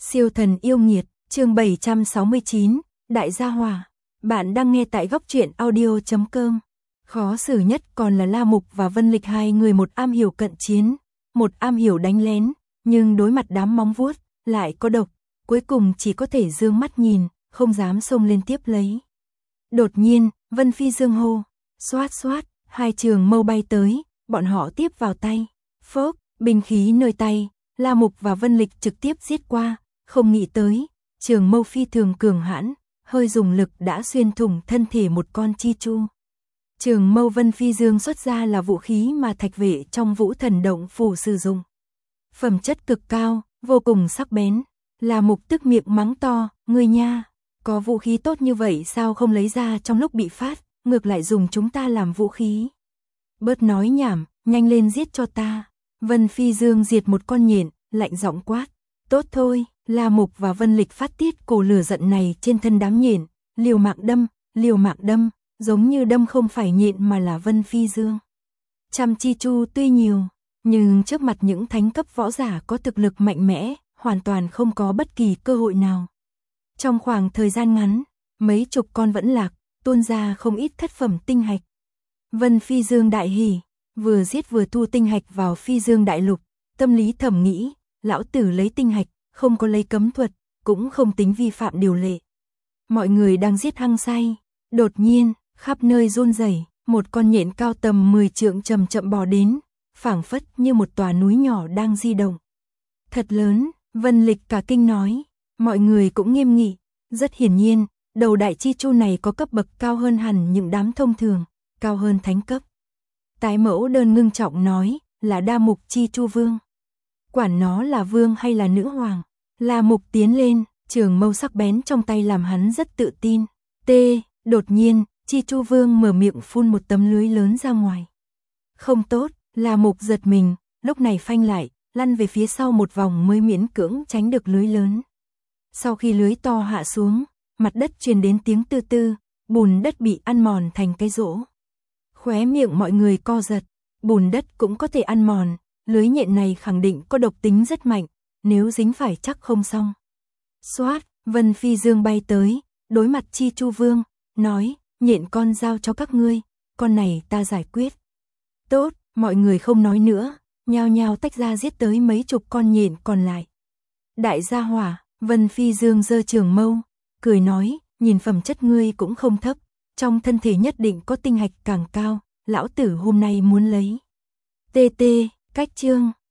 Siêu thần yêu nghiệt, chương 769, Đại gia hỏa. Bạn đang nghe tại góc truyện audio.com. Khó xử nhất còn là La Mục và Vân Lịch, hai người một am hiểu cận chiến, một am hiểu đánh lén, nhưng đối mặt đám móng vuốt lại có độc, cuối cùng chỉ có thể dương mắt nhìn, không dám xông lên tiếp lấy. Đột nhiên, Vân Phi Dương hô, xoát xoát, hai trường mâu bay tới, bọn họ tiếp vào tay. Phốc, binh khí nơi tay, La Mục và Vân Lịch trực tiếp giết qua, không nghĩ tới, trường mâu phi thường cường hãn, hơi dùng lực đã xuyên thủng thân thể một con chi chu. Trường mâu Vân Phi Dương xuất ra là vũ khí mà Thạch Vệ trong Vũ Thần Động Phủ sử dụng. Phẩm chất cực cao, vô cùng sắc bén. La Mục tức miệng mắng to, ngươi nha, có vũ khí tốt như vậy sao không lấy ra trong lúc bị phát, ngược lại dùng chúng ta làm vũ khí. Bớt nói nhảm, nhanh lên giết cho ta. Vân Phi Dương diệt một con nhện, lạnh giọng quát. Tốt thôi, La Mục và Vân Lịch phát tiết cổ lửa giận này trên thân đám nhện, liều mạng đâm, giống như đâm không phải nhện mà là Vân Phi Dương. Trăm chi chu tuy nhiều, nhưng trước mặt những thánh cấp võ giả có thực lực mạnh mẽ, hoàn toàn không có bất kỳ cơ hội nào. Trong khoảng thời gian ngắn, mấy chục con vẫn lạc, tuôn ra không ít thất phẩm tinh hạch. Vân Phi Dương đại hỉ, vừa giết vừa thu tinh hạch vào Phi Dương đại lục, tâm lý thầm nghĩ, lão tử lấy tinh hạch, không có lấy cấm thuật, cũng không tính vi phạm điều lệ. Mọi người đang giết hăng say, đột nhiên, khắp nơi run rẩy, một con nhện cao tầm 10 trượng chậm chậm bò đến, phảng phất như một tòa núi nhỏ đang di động. Thật lớn, Vân Lịch cả kinh nói, mọi người cũng nghiêm nghị, rất hiển nhiên, đầu đại chi chu này có cấp bậc cao hơn hẳn những đám thông thường, cao hơn thánh cấp. Tái mẫu đơn ngưng trọng nói, là Đa Mục chi chu vương. Quản nó là vương hay là nữ hoàng. La Mục tiến lên, trường mâu sắc bén trong tay làm hắn rất tự tin. Đột nhiên, chi chu vương mở miệng phun một tấm lưới lớn ra ngoài. Không tốt, La Mục giật mình, lúc này phanh lại, lăn về phía sau một vòng mới miễn cưỡng tránh được lưới lớn. Sau khi lưới to hạ xuống, mặt đất truyền đến tiếng tư tư, bùn đất bị ăn mòn thành cái rỗ. Khóe miệng mọi người co giật, bùn đất cũng có thể ăn mòn, lưới nhện này khẳng định có độc tính rất mạnh, nếu dính phải chắc không xong. Xoát, Vân Phi Dương bay tới, đối mặt Chi Chu Vương, nói, nhện con giao cho các ngươi, con này ta giải quyết. Tốt, mọi người không nói nữa, nhao nhao tách ra giết tới mấy chục con nhện còn lại. Đại gia hỏa, Vân Phi Dương giơ trường mâu, cười nói, nhìn phẩm chất ngươi cũng không thấp, trong thân thể nhất định có tinh hạch càng cao, lão tử hôm nay muốn lấy. Cách chương